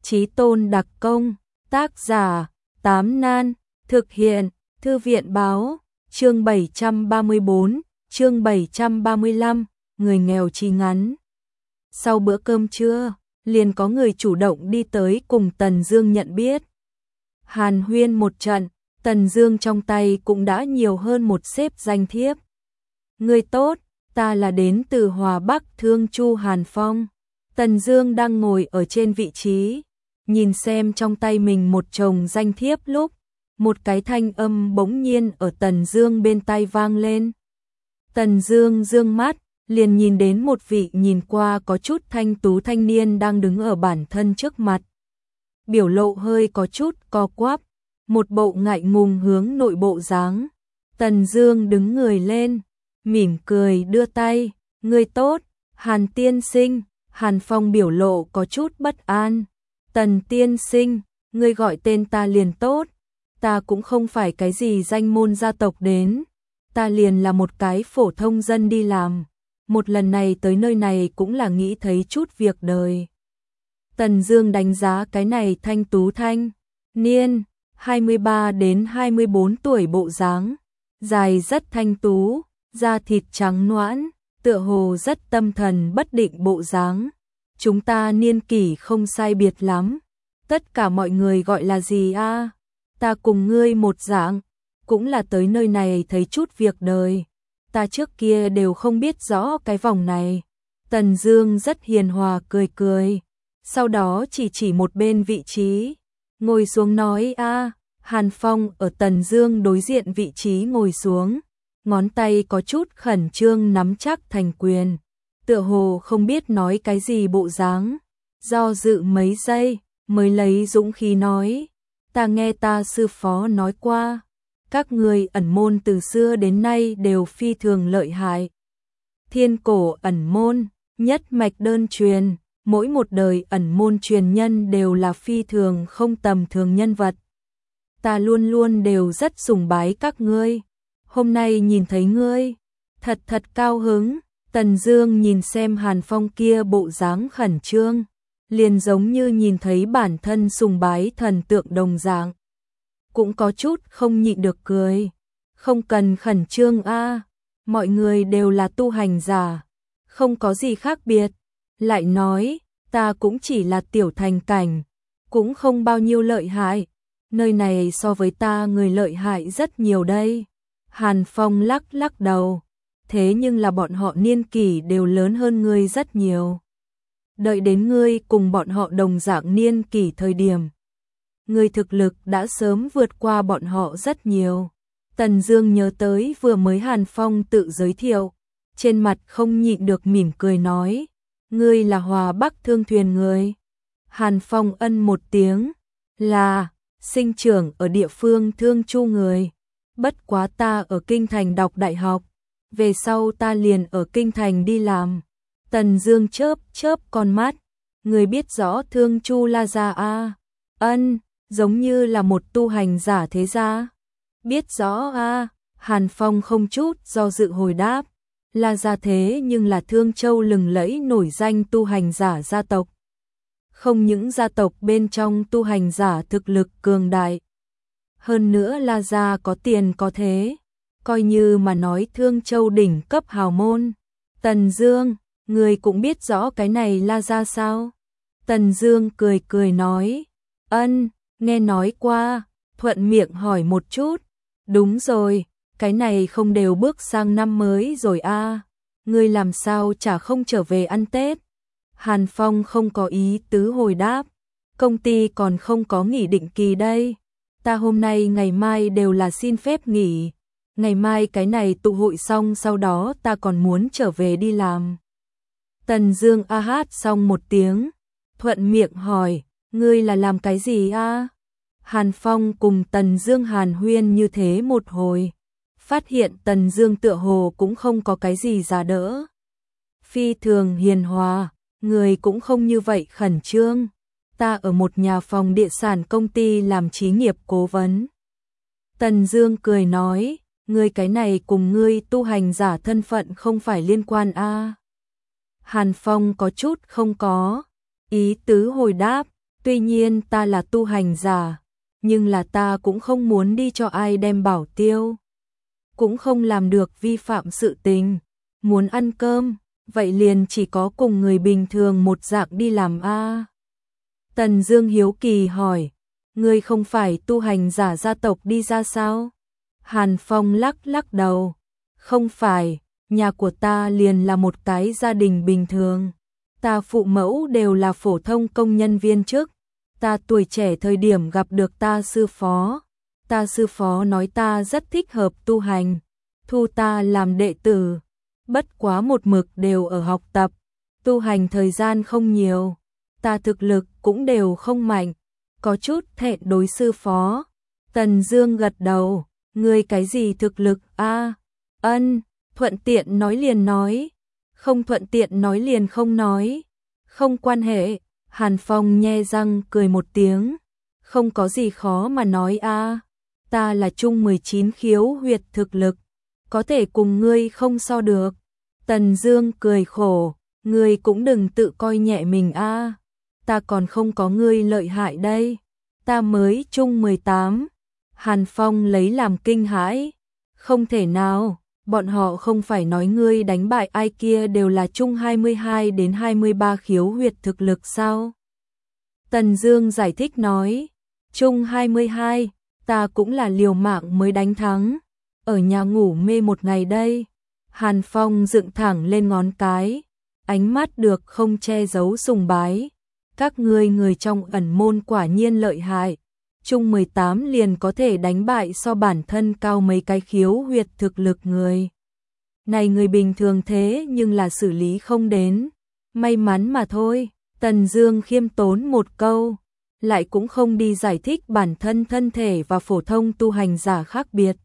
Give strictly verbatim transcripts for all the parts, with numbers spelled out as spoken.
Chí tôn đặc công, tác giả, Tám Nan, thực hiện, Thư viện báo, chương bảy trăm ba mươi bốn, chương bảy trăm ba mươi lăm, người nghèo chí ngắn. Sau bữa cơm trưa, liền có người chủ động đi tới cùng Tần Dương nhận biết. Hàn huyên một trận, Tần Dương trong tay cũng đã nhiều hơn một xếp danh thiếp. Người tốt, ta là đến từ Hòa Bắc Thương Chu Hàn Phong. Tần Dương đang ngồi ở trên vị trí, nhìn xem trong tay mình một chồng danh thiếp lúc, một cái thanh âm bỗng nhiên ở Tần Dương bên tai vang lên. Tần Dương dương mắt, liền nhìn đến một vị nhìn qua có chút thanh tú thanh niên đang đứng ở bản thân trước mặt. Biểu lộ hơi có chút co quắp, một bộ ngại ngùng hướng nội bộ dáng. Tần Dương đứng người lên, mỉm cười đưa tay, "Ngươi tốt, Hàn tiên sinh." Hàn Phong biểu lộ có chút bất an. "Tần tiên sinh, ngươi gọi tên ta liền tốt, ta cũng không phải cái gì danh môn gia tộc đến, ta liền là một cái phổ thông dân đi làm, một lần này tới nơi này cũng là nghĩ thấy chút việc đời." Tần Dương đánh giá cái này thanh tú thanh niên, hai mươi ba đến hai mươi bốn tuổi bộ dáng, dài rất thanh tú, da thịt trắng nõn, tựa hồ rất tâm thần bất định bộ dáng. "Chúng ta niên kỷ không sai biệt lắm, tất cả mọi người gọi là gì a? À? Ta cùng ngươi một dạng, cũng là tới nơi này thấy chút việc đời, ta trước kia đều không biết rõ cái vòng này." Tần Dương rất hiền hòa cười cười, sau đó chỉ chỉ một bên vị trí, ngồi xuống nói, "A." À, Hàn Phong ở Tần Dương đối diện vị trí ngồi xuống, ngón tay có chút khẩn trương nắm chắc thành quyền, tựa hồ không biết nói cái gì bộ dáng, do dự mấy giây mới lấy dũng khí nói, "Ta nghe ta sư phó nói qua, các người ẩn môn từ xưa đến nay đều phi thường lợi hại. Thiên cổ ẩn môn, nhất mạch đơn truyền, mỗi một đời ẩn môn truyền nhân đều là phi thường không tầm thường nhân vật. Ta luôn luôn đều rất sùng bái các ngươi. Hôm nay nhìn thấy ngươi, thật thật cao hứng." Tần Dương nhìn xem Hàn Phong kia bộ dáng khẩn trương, liền giống như nhìn thấy bản thân sùng bái thần tượng đồng dạng, cũng có chút không nhịn được cười. "Không cần khẩn trương a, mọi người đều là tu hành giả, không có gì khác biệt." Lại nói, "Ta cũng chỉ là tiểu thành cảnh, cũng không bao nhiêu lợi hại, nơi này so với ta người lợi hại rất nhiều đây." Hàn Phong lắc lắc đầu, "Thế nhưng là bọn họ niên kỷ đều lớn hơn ngươi rất nhiều. Đợi đến ngươi cùng bọn họ đồng dạng niên kỷ thời điểm, ngươi thực lực đã sớm vượt qua bọn họ rất nhiều." Tần Dương nhớ tới vừa mới Hàn Phong tự giới thiệu, trên mặt không nhịn được mỉm cười nói, "Ngươi là Hòa Bắc Thương thuyền người?" Hàn Phong ân một tiếng, "Là, sinh trưởng ở địa phương Thương Chu người. Bất quá ta ở Kinh Thành đọc đại học, về sau ta liền ở Kinh Thành đi làm." Tần Dương chớp chớp con mắt, "Người biết rõ Thương Chu La gia a?" À? "Ân, giống như là một tu hành giả thế gia." "Biết rõ a." À? Hàn Phong không chút do dự hồi đáp, "La gia thế nhưng là Thương Châu lừng lẫy nổi danh tu hành giả gia tộc. Không những gia tộc bên trong tu hành giả thực lực cường đại, hơn nữa La gia có tiền có thế, coi như mà nói Thương Châu đỉnh cấp hào môn." "Tần Dương, người cũng biết rõ cái này La gia sao?" Tần Dương cười cười nói, "Ân, nghe nói qua." Thuận miệng hỏi một chút, "Đúng rồi, cái này không đều bước sang năm mới rồi a, à? Ngươi làm sao chả không trở về ăn Tết?" Hàn Phong không có ý tứ hồi đáp, "Công ty còn không có nghỉ định kỳ đây, ta hôm nay ngày mai đều là xin phép nghỉ, ngày mai cái này tụ hội xong sau đó ta còn muốn trở về đi làm." Tần Dương a hát xong một tiếng, thuận miệng hỏi, "Ngươi là làm cái gì a?" À? Hàn Phong cùng Tần Dương hàn huyên như thế một hồi, phát hiện Tần Dương tựa hồ cũng không có cái gì giả đỡ, phi thường hiền hòa, người cũng không như vậy khẩn trương. "Ta ở một nhà phòng địa sản công ty làm trí nghiệp cố vấn." Tần Dương cười nói, "Ngươi cái này cùng ngươi tu hành giả thân phận không phải liên quan a?" À? Hàn Phong có chút không có ý tứ hồi đáp, Tuy nhiên ta là tu hành giả, nhưng là ta cũng không muốn đi cho ai đem bảo tiêu. Cũng không làm được vi phạm sự tình. Muốn ăn cơm, vậy liền chỉ có cùng người bình thường một dạng đi làm a. Tần Dương hiếu kỳ hỏi, ngươi không phải tu hành giả gia tộc đi ra sao? Hàn Phong lắc lắc đầu, không phải, nhà của ta liền là một cái gia đình bình thường. Ta phụ mẫu đều là phổ thông công nhân viên chức. Ta tuổi trẻ thời điểm gặp được ta sư phó. Ta sư phó nói ta rất thích hợp tu hành, thu ta làm đệ tử. Bất quá một mực đều ở học tập, tu hành thời gian không nhiều. Ta thực lực cũng đều không mạnh, có chút thẹn đối sư phó. Tần Dương gật đầu, ngươi cái gì thực lực a? Ân, thuận tiện nói liền nói, không thuận tiện nói liền không nói. Không quan hệ. Hàn Phong nhe răng cười một tiếng, không có gì khó mà nói a. Ta là trung mười chín khiếu huyệt thực lực, có thể cùng ngươi không so được. Tần Dương cười khổ, ngươi cũng đừng tự coi nhẹ mình a. Ta còn không có ngươi lợi hại đây. Ta mới trung mười tám. Hàn Phong lấy làm kinh hãi, không thể nào, bọn họ không phải nói ngươi đánh bại ai kia đều là trung hai mươi hai đến hai mươi ba khiếu huyệt thực lực sao? Tần Dương giải thích nói, trung hai mươi hai, ta cũng là liều mạng mới đánh thắng, ở nhà ngủ mê một ngày đây. Hàn Phong dựng thẳng lên ngón cái, ánh mắt được không che giấu sùng bái. Các ngươi người trong ẩn môn quả nhiên lợi hại, trung mười tám liền có thể đánh bại so bản thân cao mấy cái khiếu huyệt thực lực người. Này người bình thường thế nhưng là xử lý không đến, may mắn mà thôi. Tần Dương khiêm tốn một câu, lại cũng không đi giải thích bản thân thân thể và phổ thông tu hành giả khác biệt.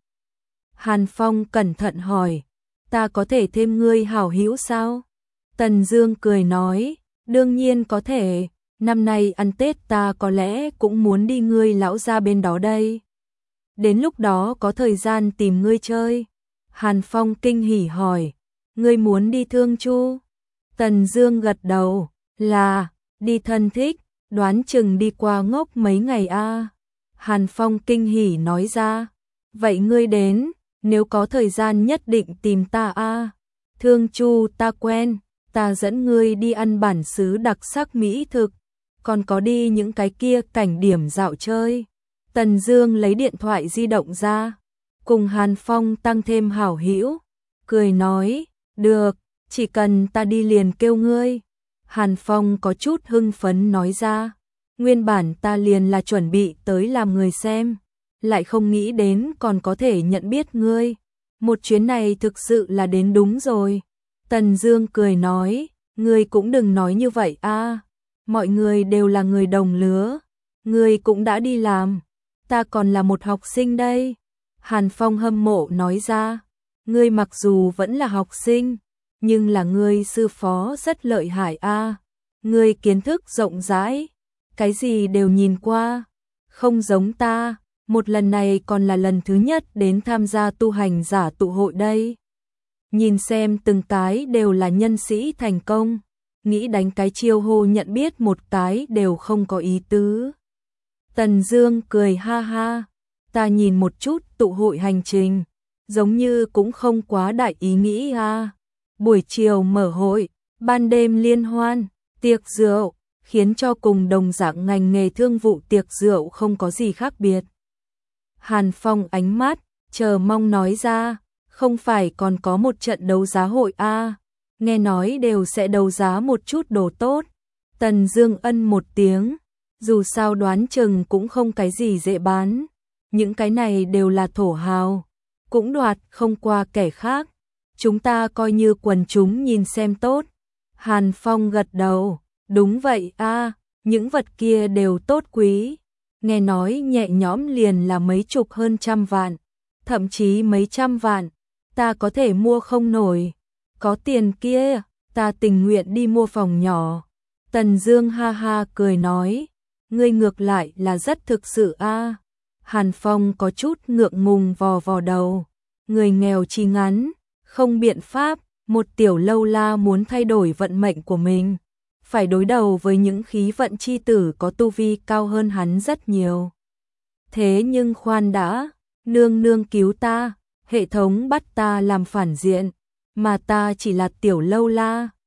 Hàn Phong cẩn thận hỏi, ta có thể thêm ngươi hảo hữu sao? Tần Dương cười nói, đương nhiên có thể, năm nay ăn Tết ta có lẽ cũng muốn đi ngươi lão gia bên đó đây. Đến lúc đó có thời gian tìm ngươi chơi. Hàn Phong kinh hỉ hỏi, ngươi muốn đi Thương Chu? Tần Dương gật đầu, là, đi thân thích, đoán chừng đi qua ngốc mấy ngày a. Hàn Phong kinh hỉ nói ra, vậy ngươi đến, nếu có thời gian nhất định tìm ta a. Thương Chu ta quen, ta dẫn ngươi đi ăn bản xứ đặc sắc mỹ thực, còn có đi những cái kia cảnh điểm dạo chơi. Tần Dương lấy điện thoại di động ra, cùng Hàn Phong tăng thêm hảo hữu, cười nói, được, chỉ cần ta đi liền kêu ngươi. Hàn Phong có chút hưng phấn nói ra, nguyên bản ta liền là chuẩn bị tới làm người xem, lại không nghĩ đến còn có thể nhận biết ngươi. Một chuyến này thực sự là đến đúng rồi. Tần Dương cười nói, ngươi cũng đừng nói như vậy a, mọi người đều là người đồng lứa, ngươi cũng đã đi làm, ta còn là một học sinh đây. Hàn Phong hâm mộ nói ra, ngươi mặc dù vẫn là học sinh, nhưng là ngươi sư phó rất lợi hại a, ngươi kiến thức rộng rãi, cái gì đều nhìn qua, không giống ta, một lần này còn là lần thứ nhất đến tham gia tu hành giả tụ hội đây. Nhìn xem từng cái đều là nhân sĩ thành công, nghĩ đánh cái chiêu hô nhận biết một cái đều không có ý tứ. Tần Dương cười ha ha, ta nhìn một chút tụ hội hành trình, giống như cũng không quá đại ý nghĩ a. Buổi chiều mở hội, ban đêm liên hoan, tiệc rượu, khiến cho cùng đồng dạng ngành nghề thương vụ tiệc rượu không có gì khác biệt. Hàn Phong ánh mắt chờ mong nói ra, không phải còn có một trận đấu giá hội a, nghe nói đều sẽ đấu giá một chút đồ tốt. Tần Dương ân một tiếng, dù sao đoán chừng cũng không cái gì dễ bán, những cái này đều là thổ hào, cũng đoạt không qua kẻ khác, chúng ta coi như quần chúng nhìn xem tốt. Hàn Phong gật đầu, đúng vậy a, những vật kia đều tốt quý, nghe nói nhẹ nhõm liền là mấy chục hơn trăm vạn, thậm chí mấy trăm vạn, ta có thể mua không nổi, có tiền kia, ta tình nguyện đi mua phòng nhỏ. Tần Dương ha ha cười nói, ngươi ngược lại là rất thực sự a. Hàn Phong có chút ngượng ngùng vò vò đầu, người nghèo chi ngắn, không biện pháp, một tiểu lâu la muốn thay đổi vận mệnh của mình, phải đối đầu với những khí vận chi tử có tu vi cao hơn hắn rất nhiều. Thế nhưng khoan đã, nương nương cứu ta, hệ thống bắt ta làm phản diện, mà ta chỉ là tiểu lâu la,